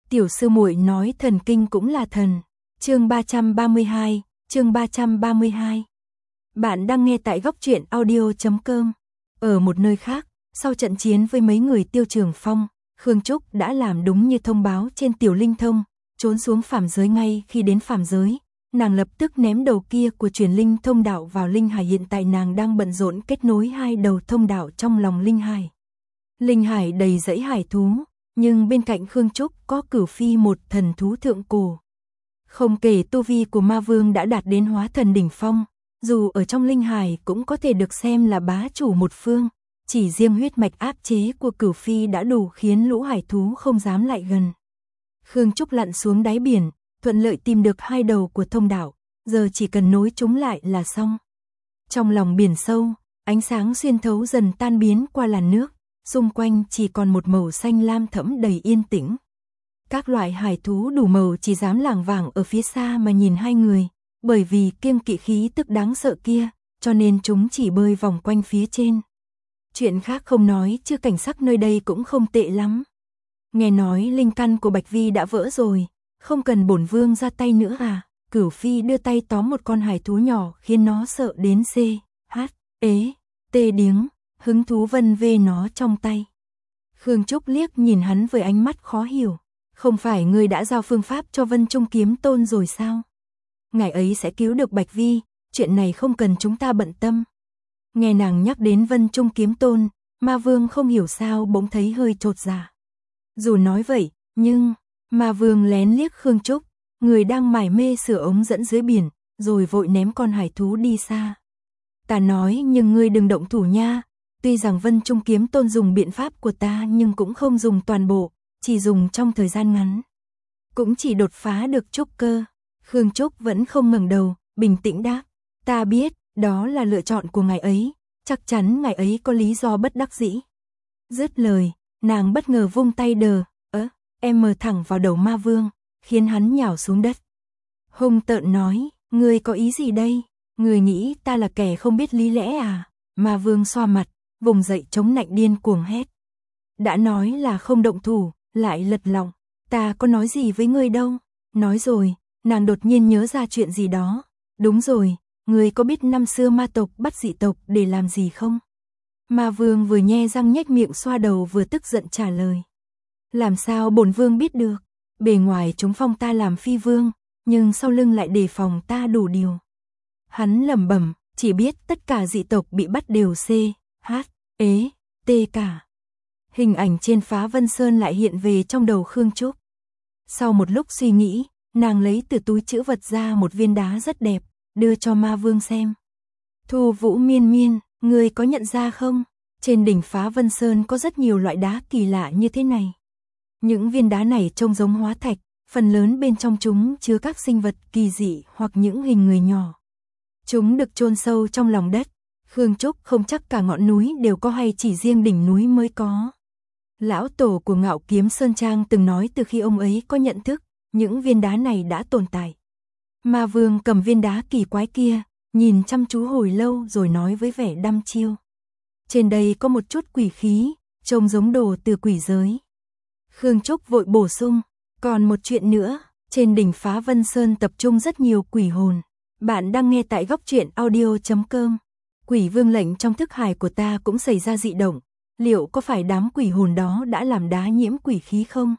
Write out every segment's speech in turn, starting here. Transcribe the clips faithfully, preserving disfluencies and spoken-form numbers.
Tiểu sư muội nói thần kinh cũng là thần. Chương ba trăm ba mươi hai, chương ba trăm ba mươi hai. Bạn đang nghe tại góc truyện audio chấm com. Ở một nơi khác, sau trận chiến với mấy người Tiêu Trường Phong, Khương Trúc đã làm đúng như thông báo trên Tiểu Linh Thông, trốn xuống phàm giới. Ngay khi đến phàm giới, nàng lập tức ném đầu kia của truyền linh thông đạo vào linh hải. Hiện tại nàng đang bận rộn kết nối hai đầu thông đạo trong lòng linh hải. Linh hải đầy dãy hải thú, nhưng bên cạnh Khương Trúc có Cửu Phi, một thần thú thượng cổ. Không kể tu vi của ma vương đã đạt đến hóa thần đỉnh phong, dù ở trong linh hải cũng có thể được xem là bá chủ một phương, chỉ riêng huyết mạch áp chế của Cửu Phi đã đủ khiến lũ hải thú không dám lại gần. Khương Trúc lặn xuống đáy biển, thuận lợi tìm được hai đầu của thông đạo, giờ chỉ cần nối chúng lại là xong. Trong lòng biển sâu, ánh sáng xuyên thấu dần tan biến qua làn nước, xung quanh chỉ còn một màu xanh lam thẫm đầy yên tĩnh. Các loại hải thú đủ màu chỉ dám lảng vảng ở phía xa mà nhìn hai người, bởi vì kiêng kỵ khí tức đáng sợ kia, cho nên chúng chỉ bơi vòng quanh phía trên. Chuyện khác không nói, chứ cảnh sắc nơi đây cũng không tệ lắm. Nghe nói linh căn của Bạch Vi đã vỡ rồi, không cần bổn vương ra tay nữa à? Cửu Phi đưa tay tóm một con hải thú nhỏ khiến nó sợ đến c, h, ế, tê điếng, hứng thú vân vê nó trong tay. Khương Trúc liếc nhìn hắn với ánh mắt khó hiểu. Không phải ngươi đã giao phương pháp cho Vân Trung Kiếm Tôn rồi sao? Ngài ấy sẽ cứu được Bạch Vi, chuyện này không cần chúng ta bận tâm. Nghe nàng nhắc đến Vân Trung Kiếm Tôn, ma vương không hiểu sao bỗng thấy hơi chột dạ. Dù nói vậy, nhưng ma vương lén liếc Khương Trúc, người đang mải mê sửa ống dẫn dưới biển, rồi vội ném con hải thú đi xa. Ta nói nhưng ngươi đừng động thủ nha, tuy rằng Vân Trung Kiếm Tôn dùng biện pháp của ta nhưng cũng không dùng toàn bộ, chỉ dùng trong thời gian ngắn. Cũng chỉ đột phá được trúc cơ. Khương Trúc vẫn không ngẩng đầu, bình tĩnh đáp, ta biết, đó là lựa chọn của ngài ấy, chắc chắn ngài ấy có lý do bất đắc dĩ. Dứt lời, nàng bất ngờ vung tay đờ, ớ, em mờ thẳng vào đầu ma vương, khiến hắn nhào xuống đất. Hung tợn nói, ngươi có ý gì đây? Ngươi nghĩ ta là kẻ không biết lý lẽ à? Ma vương xoa mặt, vùng dậy chống nạnh điên cuồng hét. Đã nói là không động thủ, lại lật lọng, ta có nói gì với ngươi đâu. Nói rồi, nàng đột nhiên nhớ ra chuyện gì đó. Đúng rồi, ngươi có biết năm xưa ma tộc bắt dị tộc để làm gì không? Ma vương vừa nhe răng nhếch miệng xoa đầu vừa tức giận trả lời. Làm sao bổn vương biết được? Bề ngoài chúng phong ta làm phi vương, nhưng sau lưng lại đề phòng ta đủ điều. Hắn lẩm bẩm, chỉ biết tất cả dị tộc bị bắt đều c, h, ế, t cả. Hình ảnh trên Phá Vân Sơn lại hiện về trong đầu Khương Trúc. Sau một lúc suy nghĩ, nàng lấy từ túi trữ vật ra một viên đá rất đẹp, đưa cho ma vương xem. Thu Vũ Miên Miên, ngươi có nhận ra không? Trên đỉnh Phá Vân Sơn có rất nhiều loại đá kỳ lạ như thế này. Những viên đá này trông giống hóa thạch, phần lớn bên trong chúng chứa các sinh vật kỳ dị hoặc những hình người nhỏ. Chúng được chôn sâu trong lòng đất. Khương Trúc không chắc cả ngọn núi đều có hay chỉ riêng đỉnh núi mới có. Lão tổ của Ngạo Kiếm Sơn Trang từng nói từ khi ông ấy có nhận thức, những viên đá này đã tồn tại. Ma vương cầm viên đá kỳ quái kia, nhìn chăm chú hồi lâu rồi nói với vẻ đăm chiêu. Trên đây có một chút quỷ khí, trông giống đồ từ quỷ giới. Khương Trúc vội bổ sung, còn một chuyện nữa, trên đỉnh Phá Vân Sơn tập trung rất nhiều quỷ hồn. Bạn đang nghe tại góc truyện audio chấm com. Quỷ vương lệnh trong thức hải của ta cũng xảy ra dị động. Liệu có phải đám quỷ hồn đó đã làm đá nhiễm quỷ khí không?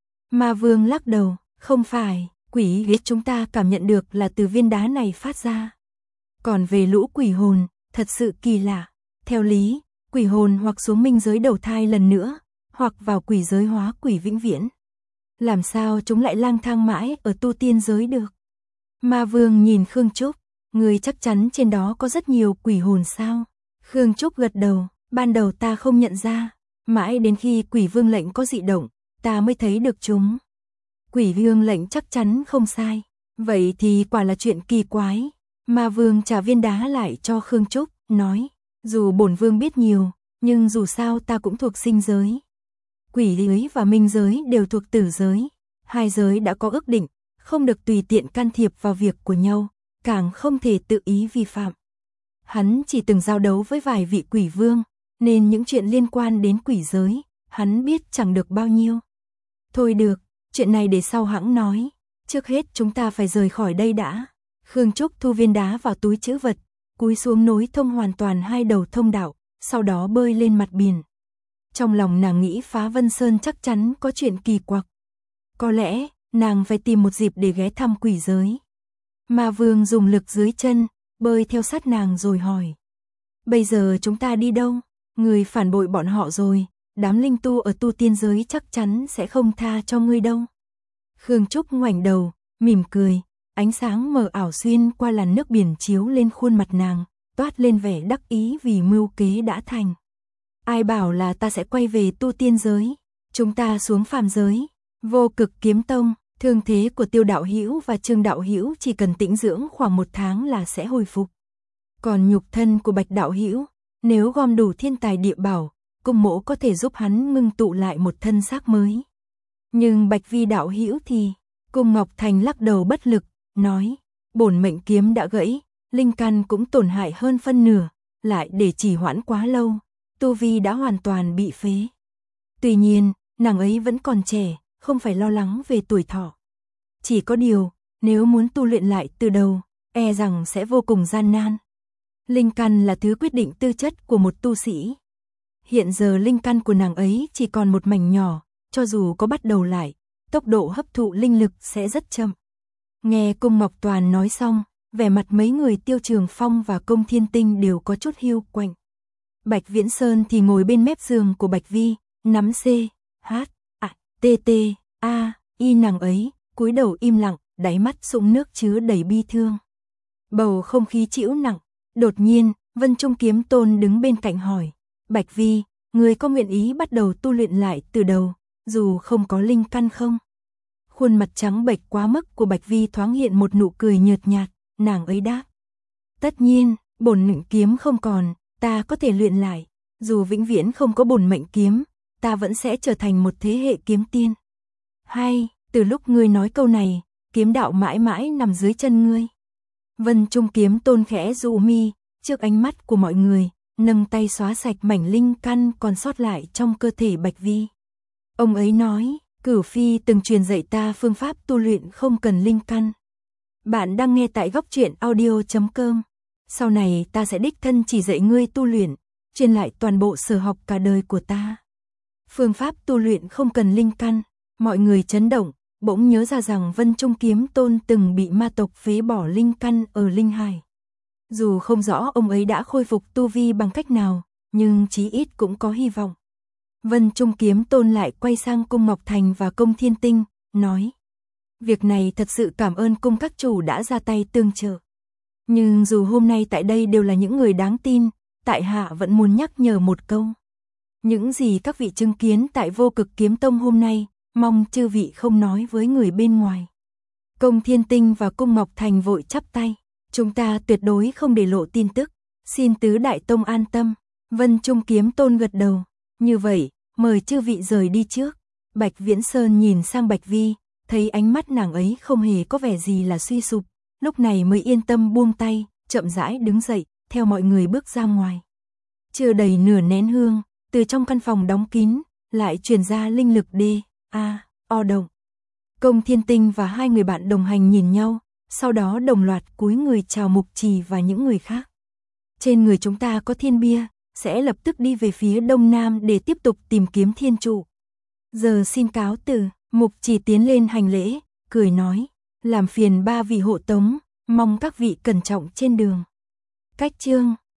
Ma vương lắc đầu, không phải, quỷ khí chúng ta cảm nhận được là từ viên đá này phát ra. Còn về lũ quỷ hồn, thật sự kỳ lạ. Theo lý, quỷ hồn hoặc xuống minh giới đầu thai lần nữa, hoặc vào quỷ giới hóa quỷ vĩnh viễn. Làm sao chúng lại lang thang mãi ở tu tiên giới được? Ma vương nhìn Khương Trúc, người chắc chắn trên đó có rất nhiều quỷ hồn sao? Khương Trúc gật đầu. Ban đầu ta không nhận ra, mãi đến khi quỷ vương lệnh có dị động, ta mới thấy được chúng. Quỷ vương lệnh chắc chắn không sai, vậy thì quả là chuyện kỳ quái. Ma vương trả viên đá lại cho Khương Trúc, nói, dù bổn vương biết nhiều, nhưng dù sao ta cũng thuộc sinh giới. Quỷ giới và minh giới đều thuộc tử giới, hai giới đã có ước định, không được tùy tiện can thiệp vào việc của nhau, càng không thể tự ý vi phạm. Hắn chỉ từng giao đấu với vài vị quỷ vương, nên những chuyện liên quan đến quỷ giới, hắn biết chẳng được bao nhiêu. Thôi được, chuyện này để sau hãng nói, trước hết chúng ta phải rời khỏi đây đã. Khương Trúc thu viên đá vào túi trữ vật, cúi xuống nối thông hoàn toàn hai đầu thông đạo, sau đó bơi lên mặt biển. Trong lòng nàng nghĩ Phá Vân Sơn chắc chắn có chuyện kỳ quặc. Có lẽ, nàng phải tìm một dịp để ghé thăm quỷ giới. Ma Vương dùng lực dưới chân, bơi theo sát nàng rồi hỏi. Bây giờ chúng ta đi đâu? Người phản bội bọn họ rồi, đám linh tu ở tu tiên giới chắc chắn sẽ không tha cho ngươi đâu. Khương Trúc ngoảnh đầu, mỉm cười, ánh sáng mờ ảo xuyên qua làn nước biển chiếu lên khuôn mặt nàng, toát lên vẻ đắc ý vì mưu kế đã thành. Ai bảo là ta sẽ quay về tu tiên giới, chúng ta xuống phàm giới. Vô Cực Kiếm Tông, thương thế của Tiêu đạo hữu và Trương đạo hữu chỉ cần tĩnh dưỡng khoảng một tháng là sẽ hồi phục. Còn nhục thân của Bạch đạo hữu, nếu gom đủ thiên tài địa bảo, cung mỗ có thể giúp hắn ngưng tụ lại một thân xác mới. Nhưng Bạch Vi đạo hữu thì, Cung Ngọc Thành lắc đầu bất lực, nói, bổn mệnh kiếm đã gãy, linh căn cũng tổn hại hơn phân nửa, lại để trì hoãn quá lâu, tu vi đã hoàn toàn bị phế. Tuy nhiên, nàng ấy vẫn còn trẻ, không phải lo lắng về tuổi thọ. Chỉ có điều, nếu muốn tu luyện lại từ đầu, e rằng sẽ vô cùng gian nan. Linh căn là thứ quyết định tư chất của một tu sĩ. Hiện giờ linh căn của nàng ấy chỉ còn một mảnh nhỏ, cho dù có bắt đầu lại, tốc độ hấp thụ linh lực sẽ rất chậm. Nghe Cung Ngọc Toàn nói xong, vẻ mặt mấy người Tiêu Trường Phong và Công Thiên Tinh đều có chút hiu quạnh. Bạch Viễn Sơn thì ngồi bên mép giường của Bạch Vi, nắm C, H, A, T, T, A, Y nàng ấy, cúi đầu im lặng, đáy mắt sũng nước chứa đầy bi thương. Bầu không khí trĩu nặng, đột nhiên, Vân Trung Kiếm Tôn đứng bên cạnh hỏi, Bạch Vi, người có nguyện ý bắt đầu tu luyện lại từ đầu, dù không có linh căn không? Khuôn mặt trắng bệch quá mức của Bạch Vi thoáng hiện một nụ cười nhợt nhạt, nàng ấy đáp. Tất nhiên, bổn mệnh kiếm không còn, ta có thể luyện lại, dù vĩnh viễn không có bổn mệnh kiếm, ta vẫn sẽ trở thành một thế hệ kiếm tiên. Hay, từ lúc ngươi nói câu này, kiếm đạo mãi mãi nằm dưới chân ngươi. Vân Trung Kiếm Tôn khẽ dụ mi, trước ánh mắt của mọi người, nâng tay xóa sạch mảnh linh căn còn sót lại trong cơ thể Bạch Vi. Ông ấy nói, Cửu Phi từng truyền dạy ta phương pháp tu luyện không cần linh căn. Bạn đang nghe tại góc truyện audio chấm com. Sau này ta sẽ đích thân chỉ dạy ngươi tu luyện, truyền lại toàn bộ sở học cả đời của ta. Phương pháp tu luyện không cần linh căn, mọi người chấn động, bỗng nhớ ra rằng Vân Trung Kiếm Tôn từng bị ma tộc phế bỏ linh căn ở Linh Hải. Dù không rõ ông ấy đã khôi phục tu vi bằng cách nào, nhưng chí ít cũng có hy vọng. Vân Trung Kiếm Tôn lại quay sang Cung Ngọc Thành và Công Thiên Tinh, nói. Việc này thật sự cảm ơn cung các chủ đã ra tay tương trợ. Nhưng dù hôm nay tại đây đều là những người đáng tin, tại hạ vẫn muốn nhắc nhở một câu. Những gì các vị chứng kiến tại Vô Cực Kiếm Tông hôm nay, mong chư vị không nói với người bên ngoài. Công Thiên Tinh và Cung Ngọc Thành vội chắp tay. Chúng ta tuyệt đối không để lộ tin tức, xin tứ đại tông an tâm. Vân Trung Kiếm Tôn gật đầu. Như vậy, mời chư vị rời đi trước. Bạch Viễn Sơn nhìn sang Bạch Vi, thấy ánh mắt nàng ấy không hề có vẻ gì là suy sụp, lúc này mới yên tâm buông tay, chậm rãi đứng dậy, theo mọi người bước ra ngoài. Chưa đầy nửa nén hương, từ trong căn phòng đóng kín, lại truyền ra linh lực D, A, O động. Công Thiên Tinh và hai người bạn đồng hành nhìn nhau, sau đó đồng loạt cúi người chào Mục Trì và những người khác. Trên người chúng ta có thiên bia, sẽ lập tức đi về phía đông nam để tiếp tục tìm kiếm thiên trụ. Giờ xin cáo từ. Mục Trì tiến lên hành lễ, cười nói, làm phiền ba vị hộ tống, mong các vị cẩn trọng trên đường. Cách chương